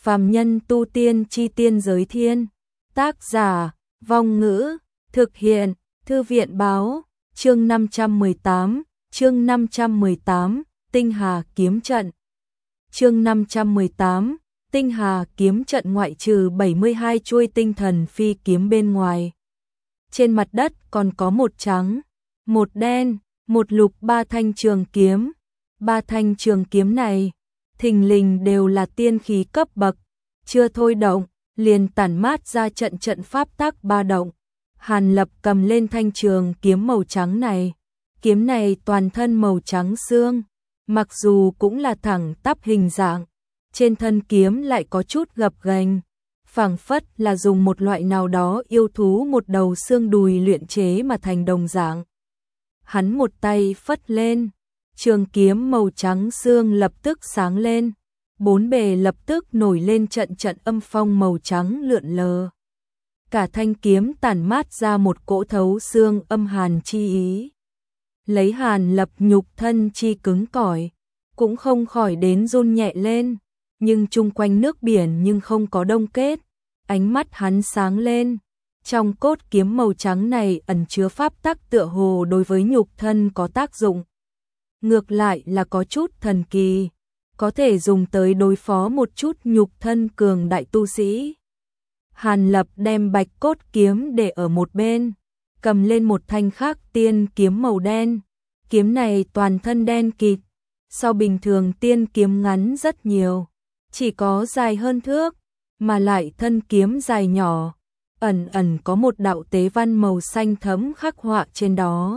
Phàm nhân tu tiên chi tiên giới thiên. Tác giả, Vong Ngữ, thực hiện, Thư viện báo, chương 518, Tinh Hà kiếm trận. Chương 518, Tinh Hà kiếm trận ngoại trừ 72 chuôi tinh thần phi kiếm bên ngoài. Trên mặt đất còn có một trắng, một đen, một lục ba thanh trường kiếm. Ba thanh trường kiếm này, thình lình đều là tiên khí cấp bậc, chưa thôi động, liền tản mát ra trận pháp tác ba động. Hàn Lập cầm lên thanh trường kiếm màu trắng này. Kiếm này toàn thân màu trắng xương, mặc dù cũng là thẳng tắp hình dạng, trên thân kiếm lại có chút gập ghềnh, phảng phất là dùng một loại nào đó yêu thú một đầu xương đùi luyện chế mà thành đồng dạng. Hắn một tay phất lên, trường kiếm màu trắng xương lập tức sáng lên, bốn bề lập tức nổi lên trận âm phong màu trắng lượn lờ. Cả thanh kiếm tản mát ra một cỗ thấu xương âm hàn chi ý. Lấy Hàn Lập nhục thân chi cứng cỏi, cũng không khỏi đến run nhẹ lên, nhưng chung quanh nước biển nhưng không có đông kết, ánh mắt hắn sáng lên. Trong cốt kiếm màu trắng này ẩn chứa pháp tắc tựa hồ đối với nhục thân có tác dụng. Ngược lại là có chút thần kỳ, có thể dùng tới đối phó một chút nhục thân cường đại tu sĩ. Hàn Lập đem bạch cốt kiếm để ở một bên, cầm lên một thanh khác tiên kiếm màu đen. Kiếm này toàn thân đen kịt, so bình thường tiên kiếm ngắn rất nhiều, chỉ có dài hơn thước, mà lại thân kiếm dài nhỏ, ẩn có một đạo tế văn màu xanh thẫm khắc họa trên đó.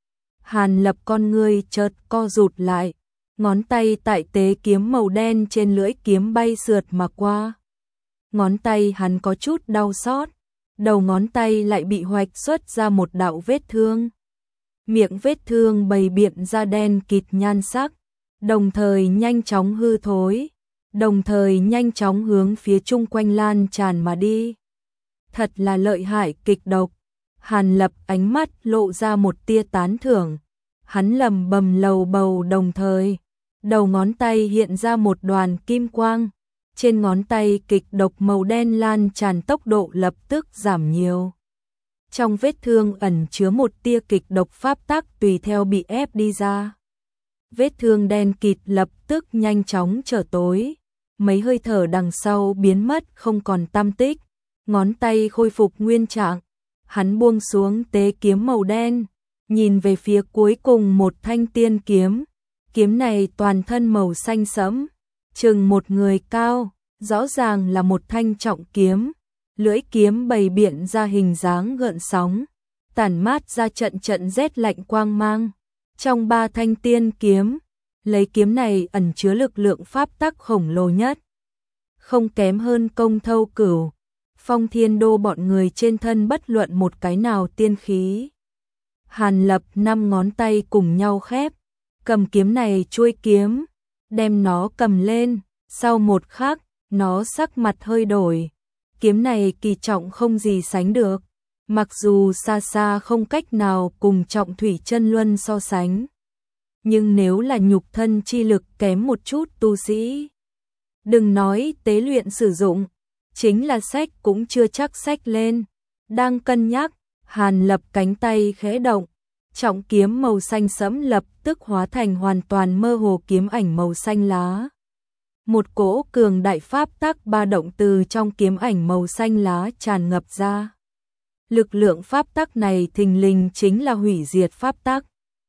Hàn Lập con ngươi chợt co rụt lại, ngón tay tại tế kiếm màu đen trên lưỡi kiếm bay sượt mà qua. Ngón tay hắn có chút đau xót, đầu ngón tay lại bị hoạch xuất ra một đạo vết thương. Miệng vết thương bày biện ra đen kịt nhan sắc, đồng thời nhanh chóng hư thối, đồng thời nhanh chóng hướng phía chung quanh lan tràn mà đi. Thật là lợi hại kịch độc. Hàn Lập ánh mắt lộ ra một tia tán thưởng, hắn lẩm bẩm lầu bầu, đồng thời đầu ngón tay hiện ra một đoàn kim quang, trên ngón tay kịch độc màu đen lan tràn tốc độ lập tức giảm nhiều. Trong vết thương ẩn chứa một tia kịch độc pháp tắc tùy theo bị ép đi ra. Vết thương đen kịt lập tức nhanh chóng trở tối, mấy hơi thở đằng sau biến mất không còn tăm tích, ngón tay khôi phục nguyên trạng. Hắn buông xuống tế kiếm màu đen, nhìn về phía cuối cùng một thanh tiên kiếm. Kiếm này toàn thân màu xanh sẫm, chừng một người cao, rõ ràng là một thanh trọng kiếm. Lưỡi kiếm bày biện ra hình dáng gợn sóng, tản mát ra trận rét lạnh quang mang. Trong ba thanh tiên kiếm, lấy kiếm này ẩn chứa lực lượng pháp tắc khổng lồ nhất, không kém hơn Công Thâu Cửu, Phong Thiên Đô bọn người trên thân bất luận một cái nào tiên khí. Hàn Lập 5 ngón tay cùng nhau khép, cầm kiếm này chuôi kiếm, đem nó cầm lên, sau một khắc, nó sắc mặt hơi đổi. Kiếm này kỳ trọng không gì sánh được, mặc dù xa xa không cách nào cùng Trọng Thủy Chân Luân so sánh, nhưng nếu là nhục thân chi lực kém một chút tu sĩ, đừng nói tế luyện sử dụng, chính là xách cũng chưa chắc xách lên. Đang cân nhắc, Hàn Lập cánh tay khẽ động, trọng kiếm màu xanh sẫm lập tức hóa thành hoàn toàn mơ hồ kiếm ảnh màu xanh lá. Một cỗ cường đại pháp tắc ba động từ trong kiếm ảnh màu xanh lá tràn ngập ra. Lực lượng pháp tắc này thình lình chính là hủy diệt pháp tắc.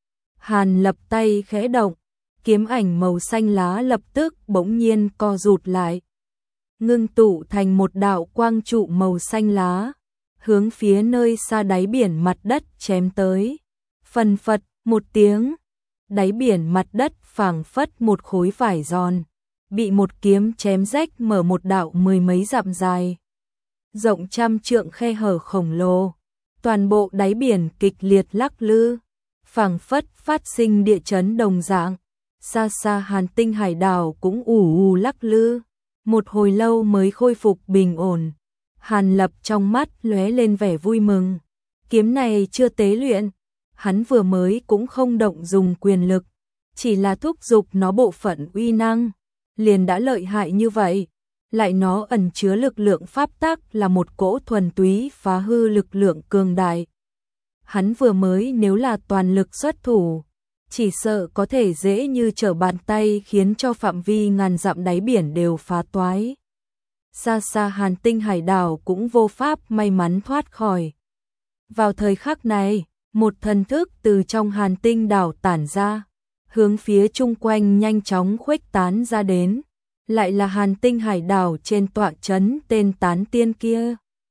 Hàn Lập tay khẽ động, kiếm ảnh màu xanh lá lập tức bỗng nhiên co rụt lại, ngưng tụ thành một đạo quang trụ màu xanh lá, hướng phía nơi xa đáy biển mặt đất chém tới. Phần phật một tiếng, đáy biển mặt đất phảng phất một khối vải giòn, bị một kiếm chém rách mở một đạo 10 mấy dặm dài, rộng trăm trượng khe hở khổng lồ. Toàn bộ đáy biển kịch liệt lắc lư, phảng phất phát sinh địa chấn đồng dạng. Xa xa Hàn Tinh hải đảo cũng ù lắc lư, một hồi lâu mới khôi phục bình ổn. Hàn Lập trong mắt lóe lên vẻ vui mừng. Kiếm này chưa tế luyện, hắn vừa mới cũng không động dùng quyền lực, chỉ là thúc giục nó bộ phận uy năng, liền đã lợi hại như vậy. lại nó ẩn chứa lực lượng pháp tắc là một cỗ thuần túy phá hư lực lượng cường đại. Hắn vừa mới nếu là toàn lực xuất thủ, chỉ sợ có thể dễ như trở bàn tay khiến cho phạm vi ngàn dặm đáy biển đều phá toái. Xa xa Hàn Tinh hải đảo cũng vô pháp may mắn thoát khỏi. Vào thời khắc này, một thần thức từ trong Hàn Tinh đảo tản ra, hướng phía chung quanh nhanh chóng khuếch tán ra đến, lại là Hàn Tinh hải đảo trên tọa trấn tên tán tiên kia.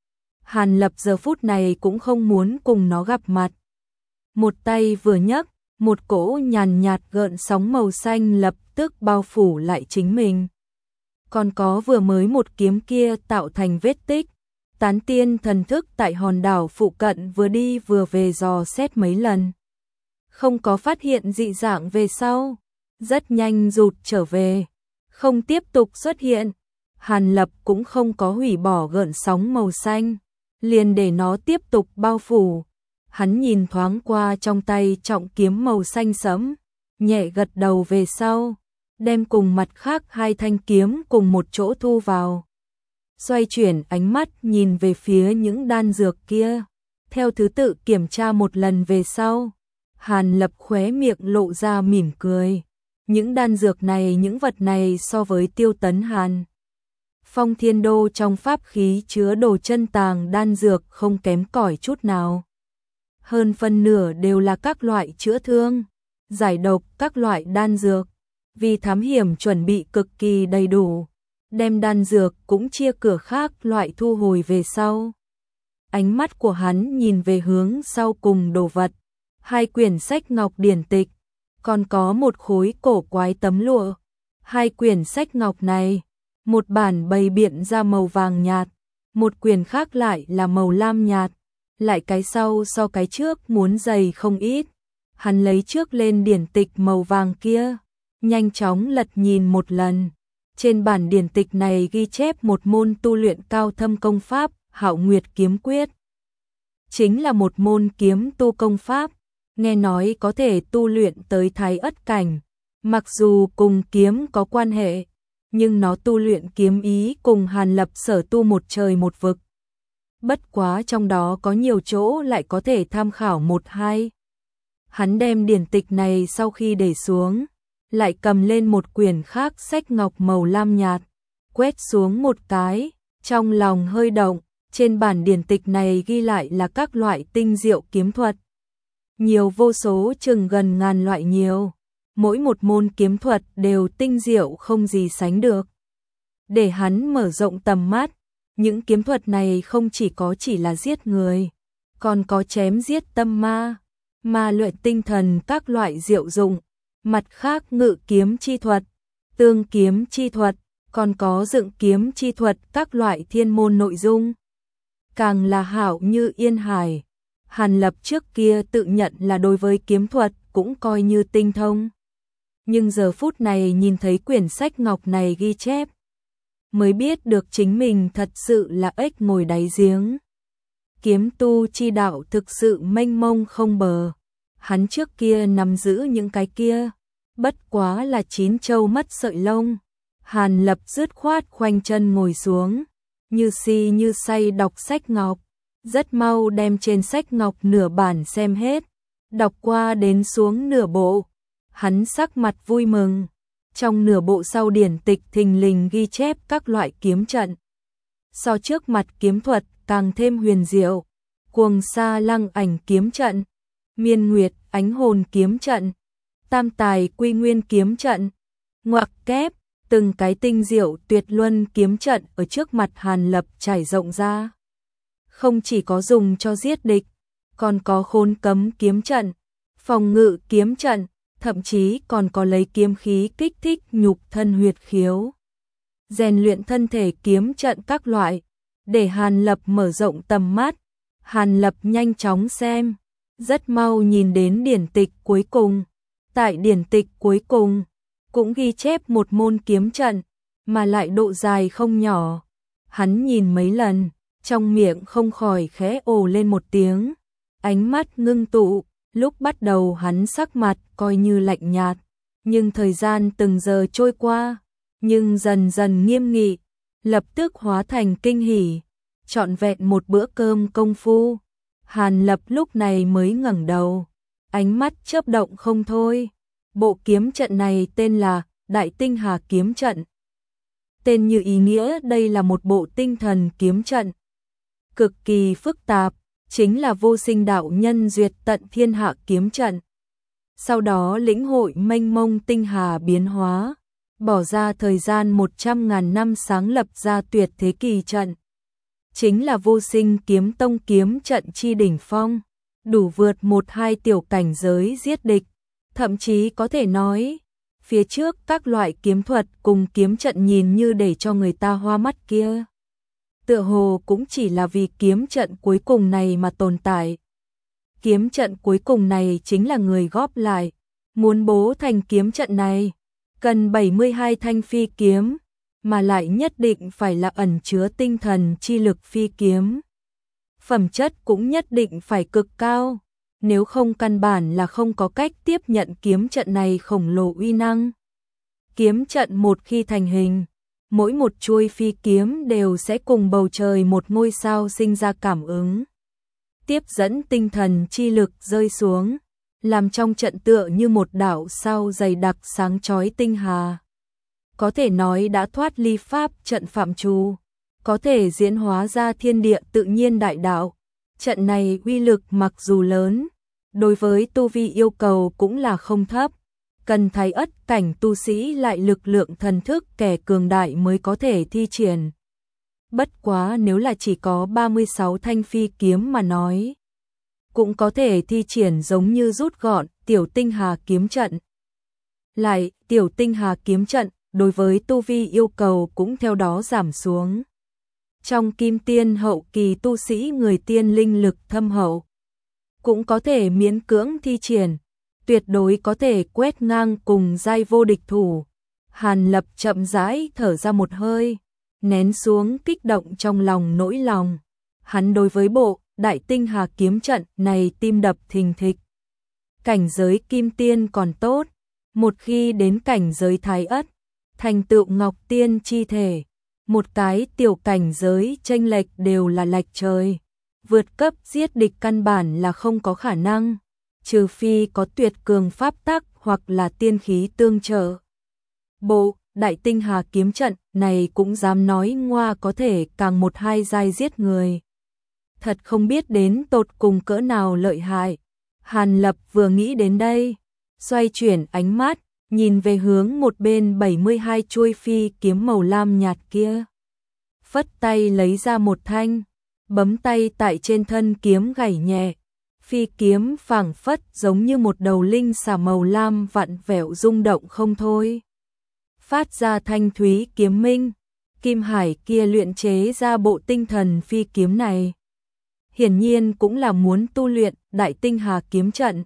Hàn Lập giờ phút này cũng không muốn cùng nó gặp mặt. Một tay vừa nhấc, một cỗ nhàn nhạt gợn sóng màu xanh lập tức bao phủ lại chính mình. Còn có vừa mới một kiếm kia tạo thành vết tích, tán tiên thần thức tại hòn đảo phụ cận vừa đi vừa về dò xét mấy lần. Không có phát hiện dị dạng về sau, rất nhanh rụt trở về, không tiếp tục xuất hiện. Hàn Lập cũng không có hủy bỏ gợn sóng màu xanh, liền để nó tiếp tục bao phủ. Hắn nhìn thoáng qua trong tay trọng kiếm màu xanh sẫm, nhẹ gật đầu về sau, đem cùng mặt khác hai thanh kiếm cùng một chỗ thu vào. Xoay chuyển ánh mắt nhìn về phía những đan dược kia, theo thứ tự kiểm tra một lần về sau, Hàn Lập khóe miệng lộ ra mỉm cười. Những đan dược này, những vật này so với Tiêu Tấn Hàn Phong Thiên Đô trong pháp khí chứa đồ chân tàng đan dược không kém cỏi chút nào. Hơn phân nửa đều là các loại chữa thương, giải độc các loại đan dược, vì thám hiểm chuẩn bị cực kỳ đầy đủ, đem đan dược cũng chia cửa khác loại thu hồi về sau. Ánh mắt của hắn nhìn về hướng sau cùng đồ vật, hai quyển sách ngọc điển tịch, còn có một khối cổ quái tấm lụa. Hai quyển sách ngọc này, một bản bày biện ra màu vàng nhạt, một quyển khác lại là màu lam nhạt, lại cái sau so cái trước muốn dày không ít. Hắn lấy trước lên điển tịch màu vàng kia, nhanh chóng lật nhìn một lần. Trên bản điển tịch này ghi chép một môn tu luyện cao thâm công pháp, Hạo Nguyệt kiếm quyết. Chính là một môn kiếm tu công pháp, nghe nói có thể tu luyện tới Thái Ất cảnh. Mặc dù cùng kiếm có quan hệ, nhưng nó tu luyện kiếm ý cùng Hàn Lập sở tu một trời một vực. Bất quá trong đó có nhiều chỗ lại có thể tham khảo một hai. Hắn đem điển tịch này sau khi để xuống, lại cầm lên một quyển khác sách ngọc màu lam nhạt, quét xuống một cái, trong lòng hơi động. Trên bản điển tịch này ghi lại là các loại tinh diệu kiếm thuật, nhiều vô số, chừng gần ngàn loại nhiều. Mỗi một môn kiếm thuật đều tinh diệu không gì sánh được. Để hắn mở rộng tầm mắt, những kiếm thuật này không chỉ là giết người, còn có chém giết tâm ma, ma luyện tinh thần các loại diệu dụng, mặt khác ngự kiếm chi thuật, tương kiếm chi thuật, còn có dựng kiếm chi thuật các loại thiên môn nội dung. Càng là hảo như yên hải. Hàn Lập trước kia tự nhận là đối với kiếm thuật cũng coi như tinh thông. Nhưng giờ phút này nhìn thấy quyển sách ngọc này ghi chép, mới biết được chính mình thật sự là ếch ngồi đáy giếng. Kiếm tu chi đạo thực sự mênh mông không bờ. Hắn trước kia nắm giữ những cái kia, bất quá là chín châu mất sợi lông. Hàn Lập dứt khoát khoanh chân ngồi xuống, như si như say đọc sách ngọc. Rất mau đem trên sách ngọc nửa bản xem hết, đọc qua đến xuống nửa bộ. Hắn sắc mặt vui mừng, trong nửa bộ sau điển tịch thình lình ghi chép các loại kiếm trận. So trước mặt kiếm thuật càng thêm huyền diệu, Cuồng Sa Lăng Ảnh kiếm trận, Miên Nguyệt Ánh Hồn kiếm trận, Tam Tài Quy Nguyên kiếm trận, ngoặc kép, từng cái tinh diệu tuyệt luân kiếm trận ở trước mặt Hàn Lập trải rộng ra. Không chỉ có dùng cho giết địch, còn có khôn cấm kiếm trận, phòng ngự kiếm trận, thậm chí còn có lấy kiếm khí kích thích nhục thân huyệt khiếu, rèn luyện thân thể kiếm trận các loại. Để Hàn Lập mở rộng tầm mắt, Hàn Lập nhanh chóng xem, rất mau nhìn đến điển tịch cuối cùng. Tại điển tịch cuối cùng, cũng ghi chép một môn kiếm trận, mà lại độ dài không nhỏ. Hắn nhìn mấy lần, trong miệng không khỏi khẽ ồ lên một tiếng, ánh mắt ngưng tụ. Lúc bắt đầu hắn sắc mặt coi như lạnh nhạt, nhưng thời gian từng giờ trôi qua, nhưng dần dần nghiêm nghị, lập tức hóa thành kinh hỉ, trọn vẹn một bữa cơm công phu. Hàn Lập lúc này mới ngẩng đầu, ánh mắt chớp động không thôi. Bộ kiếm trận này tên là Đại Tinh Hà kiếm trận. Tên như ý nghĩa, đây là một bộ tinh thần kiếm trận cực kỳ phức tạp, chính là Vô Sinh đạo nhân duyệt tận thiên hạ kiếm trận. Sau đó lĩnh hội mênh mông tinh hà biến hóa, bỏ ra thời gian 100.000 năm sáng lập ra tuyệt thế kỳ trận. Chính là Vô Sinh kiếm tông kiếm trận chi đỉnh phong, đủ vượt 1-2 tiểu cảnh giới giết địch, thậm chí có thể nói, phía trước các loại kiếm thuật cùng kiếm trận nhìn như để cho người ta hoa mắt kia, tựa hồ cũng chỉ là vì kiếm trận cuối cùng này mà tồn tại. Kiếm trận cuối cùng này chính là người góp lại, muốn bố thành kiếm trận này, cần 72 thanh phi kiếm, mà lại nhất định phải là ẩn chứa tinh thần chi lực phi kiếm. Phẩm chất cũng nhất định phải cực cao, nếu không căn bản là không có cách tiếp nhận kiếm trận này khổng lồ uy năng. Kiếm trận một khi thành hình, mỗi một chuôi phi kiếm đều sẽ cùng bầu trời một ngôi sao sinh ra cảm ứng, tiếp dẫn tinh thần chi lực rơi xuống, làm trong trận tựa như một đạo sao dày đặc sáng chói tinh hà. Có thể nói đã thoát ly pháp trận phạm trù, có thể diễn hóa ra thiên địa tự nhiên đại đạo. Trận này uy lực mặc dù lớn, đối với tu vi yêu cầu cũng là không thấp, cần thái ất cảnh tu sĩ lại lực lượng thần thức kẻ cường đại mới có thể thi triển. Bất quá nếu là chỉ có 36 thanh phi kiếm mà nói, cũng có thể thi triển giống như rút gọn tiểu tinh hà kiếm trận. Lại, tiểu tinh hà kiếm trận, đối với tu vi yêu cầu cũng theo đó giảm xuống. Trong kim tiên hậu kỳ tu sĩ người tiên linh lực thâm hậu, cũng có thể miễn cưỡng thi triển, tuyệt đối có thể quét ngang cùng giai vô địch thủ. Hàn Lập chậm rãi thở ra một hơi, nén xuống kích động trong lòng nỗi lòng. Hắn đối với bộ Đại Tinh Hà kiếm trận này tim đập thình thịch. Cảnh giới kim tiên còn tốt, một khi đến cảnh giới thái ất, thành tựu ngọc tiên chi thể, một cái tiểu cảnh giới chênh lệch đều là lệch trời. Vượt cấp giết địch căn bản là không có khả năng, trừ phi có tuyệt cường pháp tắc hoặc là tiên khí tương trợ. Bộ Đại Tinh Hà kiếm trận này cũng dám nói ngoa có thể càng 1-2 giai giết người. Thật không biết đến tột cùng cỡ nào lợi hại. Hàn Lập vừa nghĩ đến đây, xoay chuyển ánh mắt, nhìn về hướng một bên 72 chuôi phi kiếm màu lam nhạt kia. Phất tay lấy ra một thanh, bấm tay tại trên thân kiếm gảy nhẹ. Phi kiếm phảng phất giống như một đầu linh xà màu lam vặn vẹo rung động không thôi. Phát ra thanh thúy kiếm minh, Kim Hải kia luyện chế ra bộ tinh thần phi kiếm này. Hiển nhiên cũng là muốn tu luyện Đại Tinh Hà kiếm trận.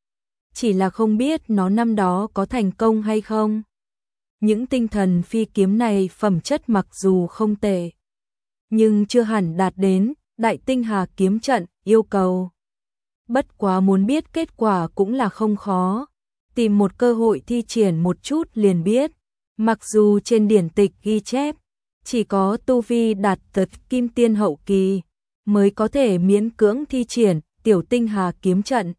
Chỉ là không biết nó năm đó có thành công hay không. Những tinh thần phi kiếm này phẩm chất mặc dù không tệ, nhưng chưa hẳn đạt đến Đại Tinh Hà kiếm trận yêu cầu. Bất quá muốn biết kết quả cũng là không khó, tìm một cơ hội thi triển một chút liền biết. Mặc dù trên điển tịch ghi chép, chỉ có tu vi đạt tới kim tiên hậu kỳ mới có thể miễn cưỡng thi triển tiểu tinh hà kiếm trận.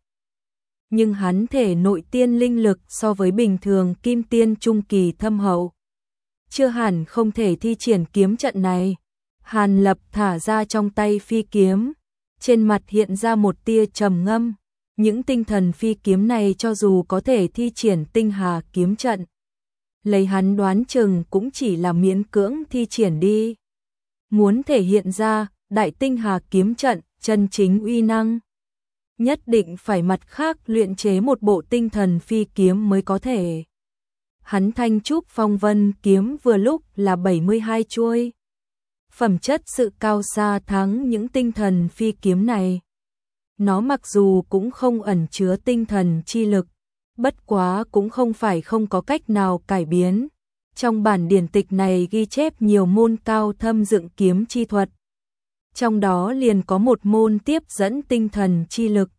Nhưng hắn thể nội tiên linh lực so với bình thường kim tiên trung kỳ thâm hậu, chưa hẳn không thể thi triển kiếm trận này. Hàn Lập thả ra trong tay phi kiếm, trên mặt hiện ra một tia trầm ngâm. Những tinh thần phi kiếm này cho dù có thể thi triển tinh hà kiếm trận, lấy hắn đoán chừng cũng chỉ là miễn cưỡng thi triển đi. Muốn thể hiện ra Đại Tinh Hà kiếm trận chân chính uy năng, nhất định phải mặt khác luyện chế một bộ tinh thần phi kiếm mới có thể. Hắn Thanh Trúc Phong Vân kiếm vừa lúc là 72 chuôi. Phẩm chất sự cao xa thắng những tinh thần phi kiếm này. Nó mặc dù cũng không ẩn chứa tinh thần chi lực, bất quá cũng không phải không có cách nào cải biến. Trong bản điển tịch này ghi chép nhiều môn cao thâm dựng kiếm chi thuật. Trong đó liền có một môn tiếp dẫn tinh thần chi lực,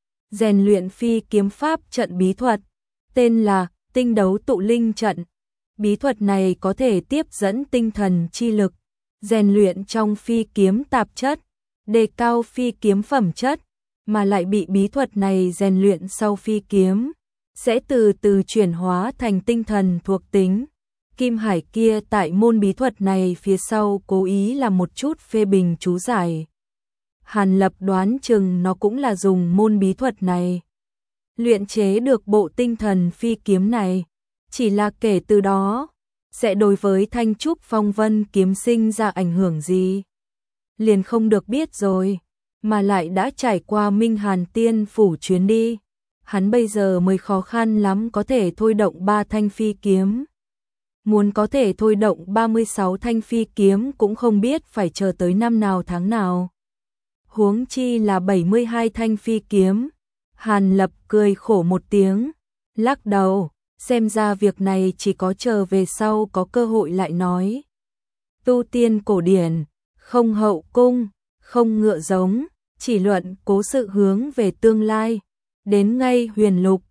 rèn luyện phi kiếm pháp trận bí thuật, tên là Tinh đấu tụ linh trận. Bí thuật này có thể tiếp dẫn tinh thần chi lực, rèn luyện trong phi kiếm tạp chất, đề cao phi kiếm phẩm chất, mà lại bị bí thuật này rèn luyện sau phi kiếm, sẽ từ từ chuyển hóa thành tinh thần thuộc tính. Kim Hải kia tại môn bí thuật này phía sau cố ý là một chút phê bình chú giải. Hàn Lập đoán chừng nó cũng là dùng môn bí thuật này luyện chế được bộ tinh thần phi kiếm này, chỉ là kể từ đó sẽ đối với Thanh Trúc Phong Vân kiếm sinh ra ảnh hưởng gì liền không được biết rồi, mà lại đã trải qua Minh Hàn Tiên phủ chuyến đi, hắn bây giờ mới khó khăn lắm có thể thôi động 3 thanh phi kiếm. Muốn có thể thôi động 36 thanh phi kiếm cũng không biết phải chờ tới năm nào tháng nào. Huống chi là 72 thanh phi kiếm. Hàn Lập cười khổ một tiếng, lắc đầu, xem ra việc này chỉ có chờ về sau có cơ hội lại nói. Tu tiên cổ điển, không hậu cung, không ngựa giống, chỉ luận cố sự hướng về tương lai. Đến ngay huyền lục,